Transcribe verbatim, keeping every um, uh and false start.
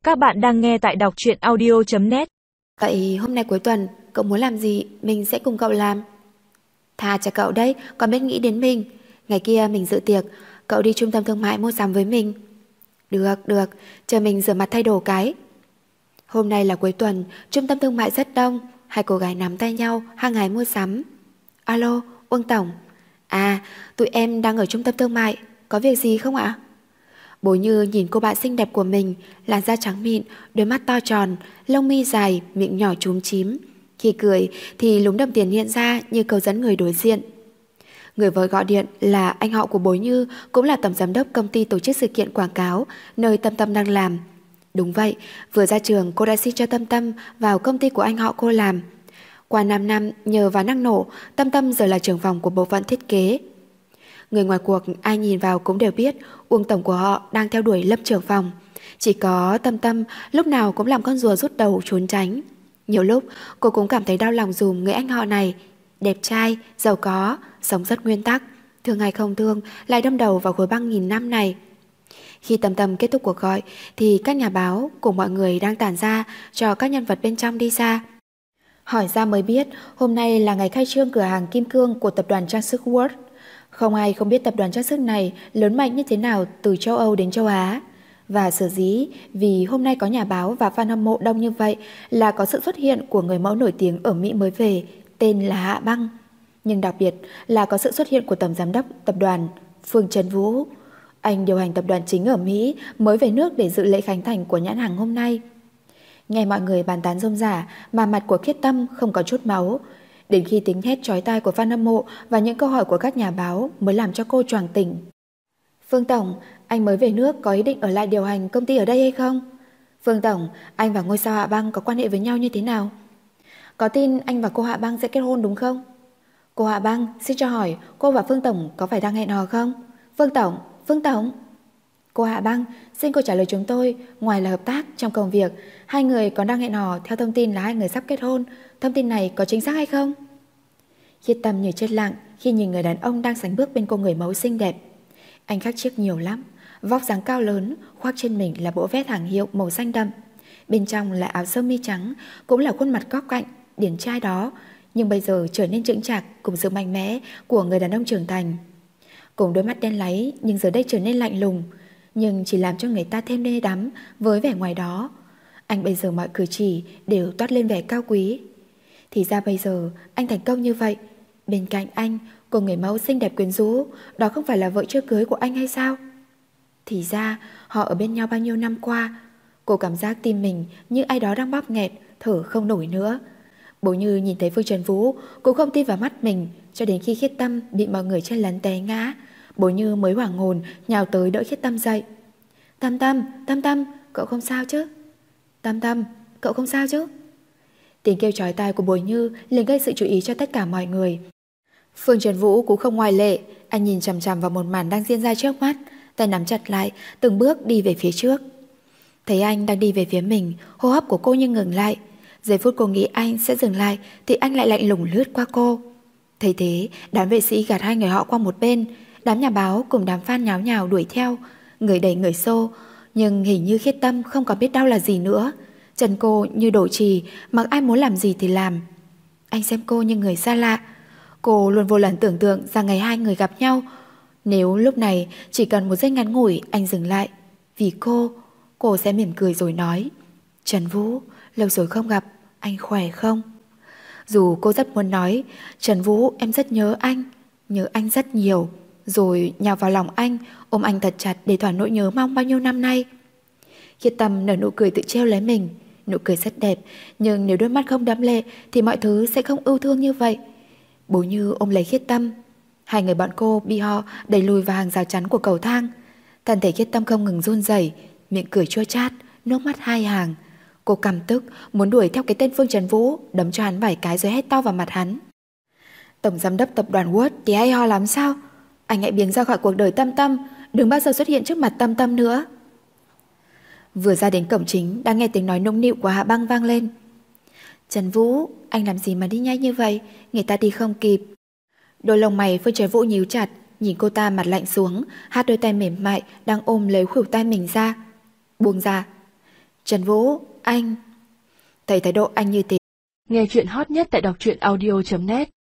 Các bạn đang nghe tại đọc truyện audio chấm net. Vậy hôm nay cuối tuần cậu muốn làm gì mình sẽ cùng cậu làm. Thà cho cậu đấy, còn biết nghĩ đến mình. Ngày kia mình dự tiệc, cậu đi trung tâm thương mại mua sắm với mình. Được, được, chờ mình rửa mặt thay đồ cái. Hôm nay là cuối tuần, trung tâm thương mại rất đông. Hai cô gái nắm tay nhau, hăng hái mua sắm. Alo, Uông Tổng. À, tụi em đang ở trung tâm thương mại, có việc gì không ạ? Bố Như nhìn cô bạn xinh đẹp của mình, làn da trắng mịn, đôi mắt to tròn, lông mi dài, miệng nhỏ chúm chím. Khi cười thì lúm đồng tiền hiện ra như câu dẫn người đối diện. Người vợ gọi điện là anh họ của bố Như, cũng là tổng giám đốc công ty tổ chức sự kiện quảng cáo nơi Tâm Tâm đang làm. Đúng vậy, vừa ra trường cô đã xin cho Tâm Tâm vào công ty của anh họ cô làm. Qua năm năm nhờ vào năng nổ, Tâm Tâm giờ là trưởng phòng của bộ phận thiết kế. Người ngoài cuộc ai nhìn vào cũng đều biết Uông Tổng của họ đang theo đuổi Lâm trưởng phòng. Chỉ có Tâm Tâm lúc nào cũng làm con rùa rút đầu trốn tránh. Nhiều lúc cô cũng cảm thấy đau lòng dùm người anh họ này. Đẹp trai, giàu có, sống rất nguyên tắc, thương hay không thương lại đâm đầu vào khối băng nghìn năm này. Khi Tâm Tâm kết thúc cuộc gọi thì các nhà báo cùng mọi người đang tản ra cho các nhân vật bên trong đi ra. Hỏi ra mới biết hôm nay là ngày khai trương cửa hàng kim cương của tập đoàn trang sức World. Không ai không biết tập đoàn trang sức này lớn mạnh như thế nào từ châu Âu đến châu Á. Và sở dĩ vì hôm nay có nhà báo và fan hâm mộ đông như vậy là có sự xuất hiện của người mẫu nổi tiếng ở Mỹ mới về, tên là Hạ Băng. Nhưng đặc biệt là có sự xuất hiện của tổng giám đốc tập đoàn Phương Trấn Vũ. Anh điều hành tập đoàn chính ở Mỹ mới về nước để dự lễ khánh thành của nhãn hàng hôm nay. Nghe mọi người bàn tán rôm rả mà mặt của Khiết Tâm không có chút máu. Đến khi tiếng hét chói tai của fan hâm mộ và những câu hỏi của các nhà báo mới làm cho cô choàng tỉnh. Phương Tổng, anh mới về nước có ý định ở lại điều hành công ty ở đây hay không? Phương Tổng, anh và ngôi sao Hạ Băng có quan hệ với nhau như thế nào? Có tin anh và cô Hạ Băng sẽ kết hôn đúng không? Cô Hạ Băng, xin cho hỏi cô và Phương Tổng có phải đang hẹn hò không? Phương Tổng, Phương Tổng. Cô Hạ Băng, xin cô trả lời chúng tôi, ngoài là hợp tác trong công việc, hai người còn đang hẹn hò theo thông tin là hai người sắp kết hôn. Thông tin này có chính xác hay không? Khiết Tâm như chết lặng khi nhìn người đàn ông đang sánh bước bên cô người mẫu xinh đẹp. Anh khác trước nhiều lắm, vóc dáng cao lớn, khoác trên mình là bộ vest hàng hiệu màu xanh đậm. Bên trong là áo sơ mi trắng, cũng là khuôn mặt góc cạnh, điển trai đó, nhưng bây giờ trở nên chững chạc cùng sự mạnh mẽ của người đàn ông trưởng thành. Cùng đôi mắt đen láy nhưng giờ đây trở nên lạnh lùng, nhưng chỉ làm cho người ta thêm mê đắm với vẻ ngoài đó. Anh bây giờ mọi cử chỉ đều toát lên vẻ cao quý. Thì ra bây giờ anh thành công như vậy, bên cạnh anh cô người mẫu xinh đẹp quyến rũ, đó không phải là vợ chưa cưới của anh hay sao? Thì ra họ ở bên nhau bao nhiêu năm qua. Cô cảm giác tim mình như ai đó đang bóp nghẹt, thở không nổi nữa. Bố Như nhìn thấy Phương Trấn Vũ cũng không tin vào mắt mình, cho đến khi Khiết Tâm bị mọi người chen lấn té ngã, Bố Như mới hoảng hồn nhào tới đỡ Khiết Tâm dậy. Tâm Tâm, Tâm Tâm, cậu không sao chứ? Tâm Tâm, cậu không sao chứ? Tiếng kêu chói tai của Bố Như liền gây sự chú ý cho tất cả mọi người. Phương Trấn Vũ cũng không ngoại lệ. Anh nhìn chằm chằm vào một màn đang diễn ra trước mắt, tay nắm chặt lại, từng bước đi về phía trước. Thấy anh đang đi về phía mình, hô hấp của cô như ngừng lại. Giây phút cô nghĩ anh sẽ dừng lại thì anh lại lạnh lùng lướt qua cô. Thấy thế, đám vệ sĩ gạt hai người họ qua một bên. Đám nhà báo cùng đám fan nháo nhào đuổi theo, người đẩy người xô. Nhưng hình như Khiết Tâm không có biết đau là gì nữa. Chân cô như đổ chì, mặc ai muốn làm gì thì làm. Anh xem cô như người xa lạ. Cô luôn vô lần tưởng tượng rằng ngày hai người gặp nhau, nếu lúc này chỉ cần một giây ngắn ngủi anh dừng lại, vì cô, cô sẽ mỉm cười rồi nói: Trấn Vũ, lâu rồi không gặp, anh khỏe không? Dù cô rất muốn nói: Trấn Vũ, em rất nhớ anh, nhớ anh rất nhiều, rồi nhào vào lòng anh, ôm anh thật chặt để thỏa nỗi nhớ mong bao nhiêu năm nay. Khiết Tâm nở nụ cười tự trêu lấy mình. Nụ cười rất đẹp, nhưng nếu đôi mắt không đẫm lệ thì mọi thứ sẽ không ưu thương như vậy. Bố Như ôm lấy Khiết Tâm. Hai người bọn cô bị họ đẩy lùi vào hàng rào chắn của cầu thang. Thân thể Khiết Tâm không ngừng run rẩy, miệng cười chua chát, nước mắt hai hàng. Cô căm tức muốn đuổi theo cái tên Phương Trấn Vũ, đấm cho hắn vài cái rồi hét to vào mặt hắn. Tổng giám đốc tập đoàn World thì hay ho lắm sao? Anh hãy biến ra khỏi cuộc đời Tâm Tâm, đừng bao giờ xuất hiện trước mặt Tâm Tâm nữa. Vừa ra đến cổng chính đã nghe tiếng nói nũng nịu của Hạ Băng vang lên. Trấn Vũ, anh làm gì mà đi nhanh như vậy, người ta đi không kịp. Đôi lông mày Phương Trấn Vũ nhíu chặt, nhìn cô ta mặt lạnh xuống, hát đôi tay mềm mại đang ôm lấy khuỷu tay mình ra. Buông ra. Trần Vũ, anh... Thấy thái độ anh như thế. Nghe chuyện hot nhất tại đọc truyện audio chấm net.